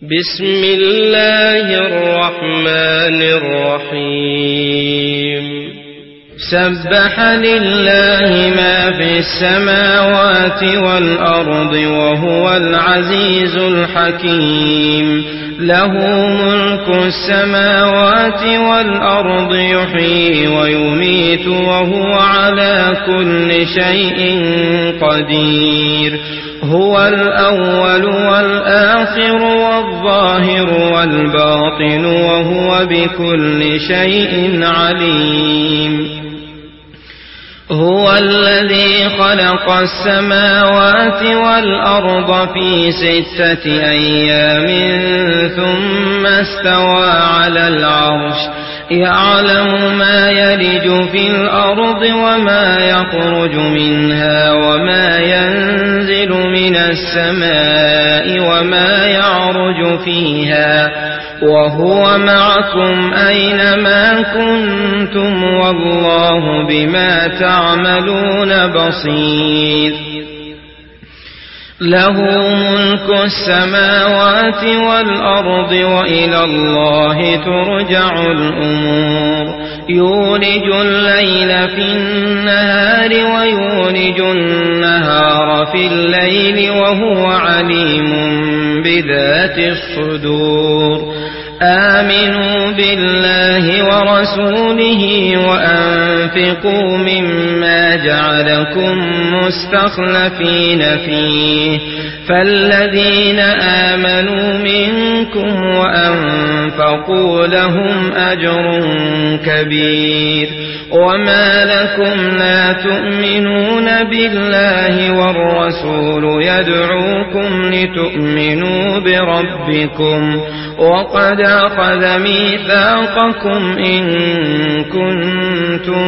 بسم الله الرحمن الرحيم سبح لله ما في السماوات والأرض وهو العزيز الحكيم له ملك السماوات والأرض يحيي ويميت وهو على كل شيء قدير هو الأول والآخر والظاهر والباطن وهو بكل شيء عليم هو الذي خلق السماوات والأرض في 6 أيام ثم استوى على العرش يعلم ما يلج في الأرض وما يخرج منها وما ينزل من السماء وما يعرج فيها وهو معكم أينما كنتم والله بما تعملون بصير له ملك السماوات والأرض وإلى الله ترجع الأمور يولج الليل في النهار ويولج النهار في الليل وهو عليم بذات الصدور آمنوا بالله ورسوله وأنفقوا مما جعلكم مستخلفين فيه فالذين آمنوا منكم وأنفقوا لهم أجر كبير وما لكم لا تؤمنون بالله والرسول يدعوكم لتؤمنوا بربكم وقد أخذ ميثاقكم إن كنتم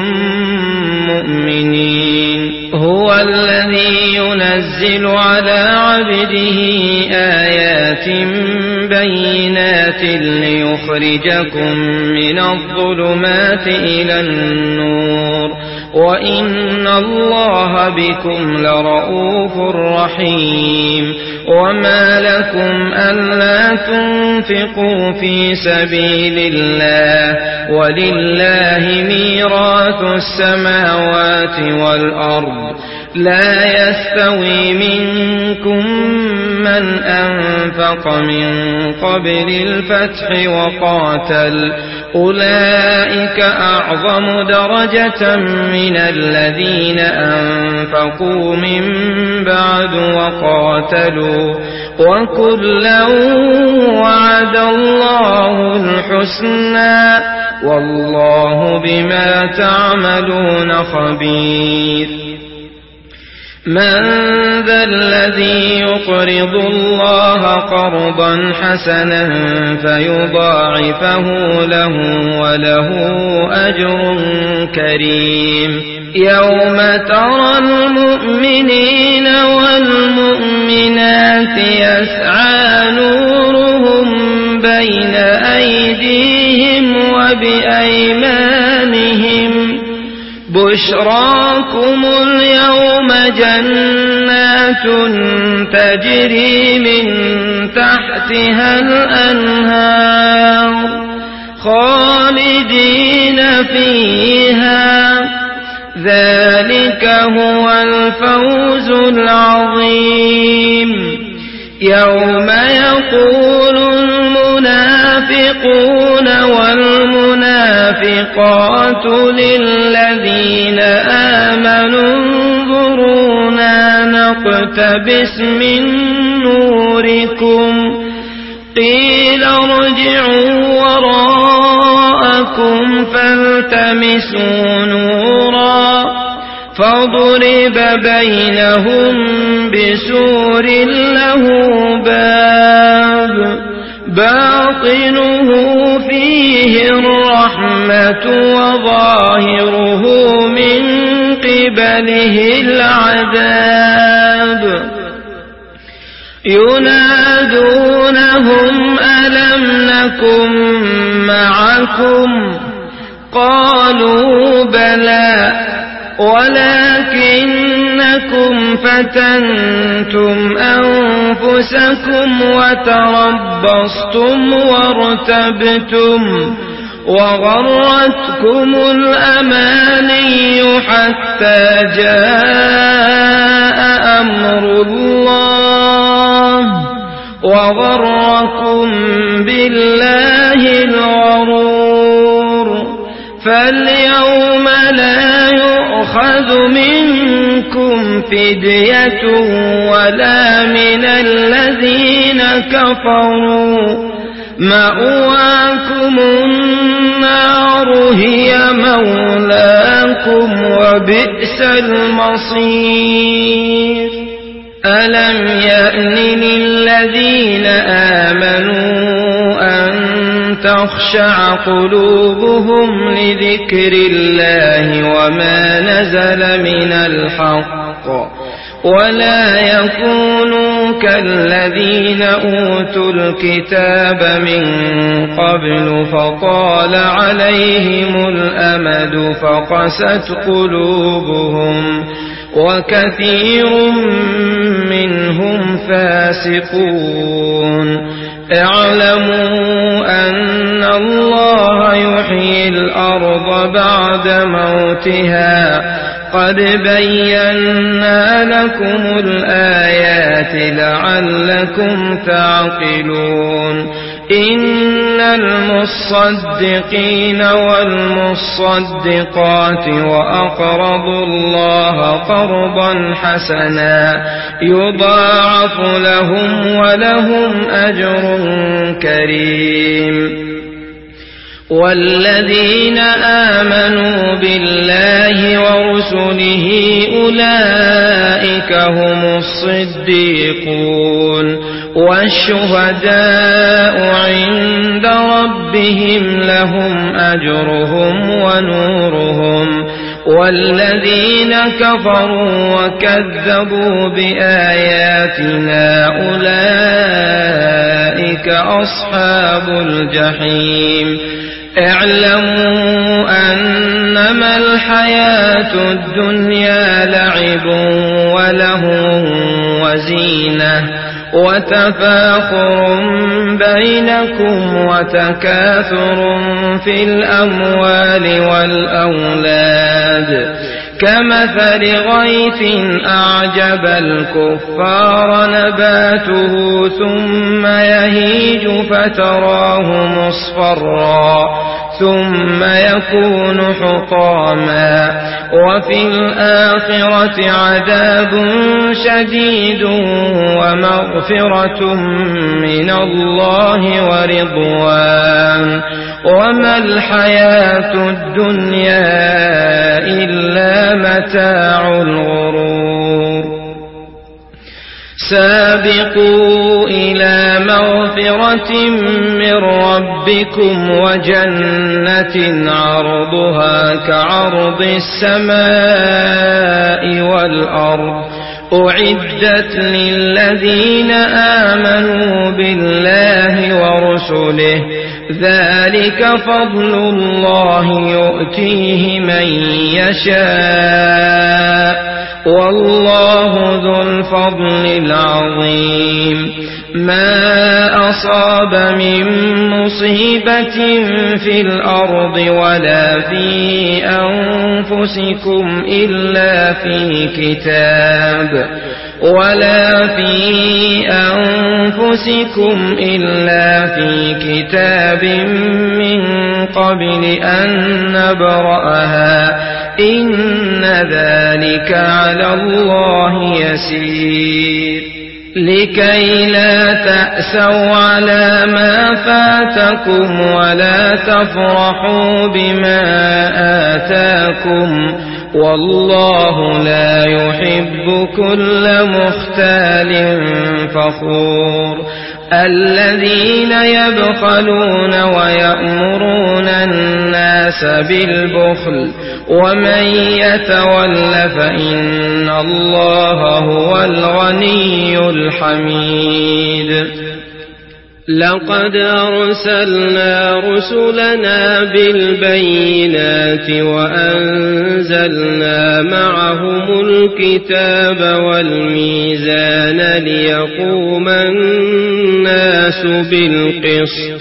مؤمنين هو الذي ينزل على عبده آيات بينات ليخرجكم من الظلمات إلى النور وإن الله بكم لرؤوف رحيم وما لكم ألا تنفقوا في سبيل الله ولله ميراث السماوات والأرض لا يستوي منكم من أنفق من قبل الفتح وقاتل أولئك أعظم درجة من الذين أنفقوا من بعد وقاتلوا وكلا وعد الله الحسنى والله بما تعملون خبير من ذا الذي يقرض الله قرضا حسنا فيضاعفه له وله أجر كريم يوم ترى المؤمنين والمؤمنات يسعى نورهم بين أيديهم وبأيمانهم بشراكم اليوم جنات تجري من تحتها الأنهار خالدين فيها ذلك هو الفوز العظيم يوم يقول المنافقون والمنافقات للذين آمنوا انظرونا نقتبس من نوركم قيل ارجعوا وراءكم فالتمسوا نورا فضرب بينهم بسور له باب باطنه فيه الرحمة وظاهره من قبله العذاب ينادونهم ألم نكن معكم قالوا بلى ولكن إنكم فتنتم أنفسكم وتربصتم وارتبتم وغرتكم الأماني حتى جاء أمر الله وغركم بالله الغرور فاليوم لا يؤخذ منكم فدية ولا من الذين كفروا مأواكم النار هي مولاكم وبئس المصير ألم يأن للذين آمنوا أن تخشع قلوبهم لذكر الله وما نزل من الحق ولا يكونوا كالذين أوتوا الكتاب من قبل فطال عليهم الأمد فقست قلوبهم وكثير منهم فاسقون اعلموا أن الله يحيي الأرض بعد موتها قد بينا لكم الآيات لعلكم تعقلون إن المصدقين والمصدقات وأقرضوا الله قرضا حسنا يضاعف لهم ولهم أجر كريم والذين آمنوا بالله ورسله أولئك هم الصديقون والشهداء عند ربهم لهم أجرهم ونورهم والذين كفروا وكذبوا بآياتنا أولئك أصحاب الجحيم اعلموا أنما الحياة الدنيا لعب ولهو وزينة وتفاخر بينكم وتكاثر في الأموال والأولاد كمثل غيث أعجب الكفار نباته ثم يهيج فتراه مصفرا ثم يكون حطاما وفي الآخرة عذاب شديد ومغفرة من الله ورضوان وما الحياة الدنيا إلا متاع الغرور سابقوا إلى مغفرة من ربكم وجنة عرضها كعرض السماء والأرض أعدت للذين آمنوا بالله ورسله ذلك فضل الله يؤتيه من يشاء والله ذو الفضل العظيم ما أصاب من مصيبة في الأرض ولا في أنفسكم إلا في كتاب من قبل أن نبرأها إن ذلك على الله يسير لكي لا تأسوا على ما فاتكم ولا تفرحوا بما آتاكم والله لا يحب كل مختال فخور الذين يبخلون ويأمرون الناس بالبخل ومن يتول فإن الله هو الغني الحميد لقد أرسلنا رسلنا بالبينات وأنزلنا معهم الكتاب والميزان ليقوم الناس بالقسط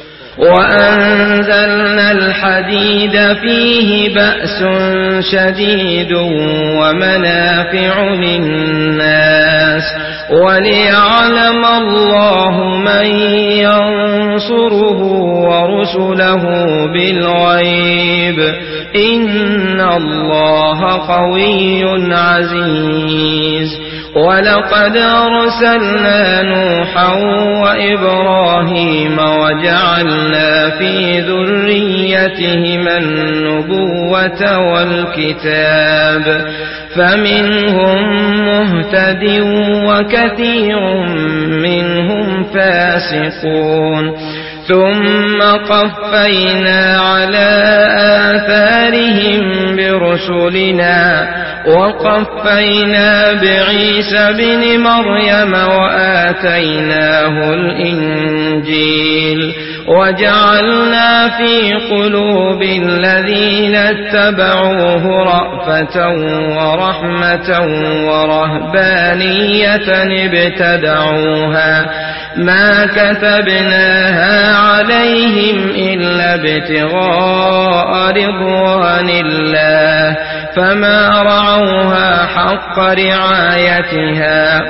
وأنزلنا الحديد فيه بأس شديد ومنافع للناس وليعلم الله من ينصره ورسله بالغيب إن الله قوي عزيز ولقد أرسلنا نوحا وإبراهيم وجعلنا في ذريتهما النبوة والكتاب فمنهم مهتد وكثير منهم فاسقون ثم قفينا على آثارهم برسلنا وقفينا بعيسى بن مريم وآتيناه الإنجيل وجعلنا في قلوب الذين اتبعوه رأفة ورحمة ورهبانية ابتدعوها ما كتبناها عليهم إلا ابتغاء رضوان الله فما رعوها حق رعايتها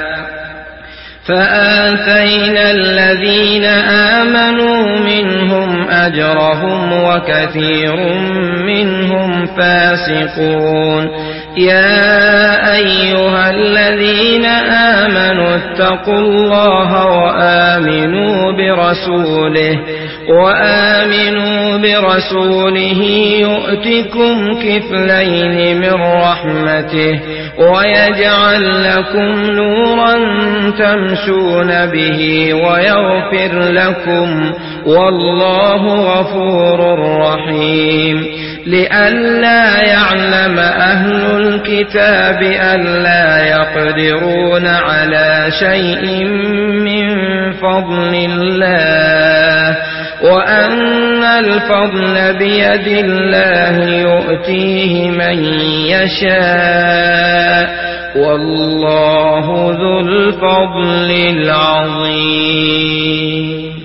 فآتينا الذين آمنوا منهم أجرهم وكثير منهم فاسقون يا أيها الذين آمنوا اتقوا الله وآمنوا برسوله يؤتكم كفلين من رحمته ويجعل لكم نورا تمشون به ويغفر لكم والله غفور رحيم لئلا يعلم أهل الكتاب ألا يقدرون على شيء من فضل الله وأن الفضل بيد الله يؤتيه من يشاء والله ذو الفضل العظيم.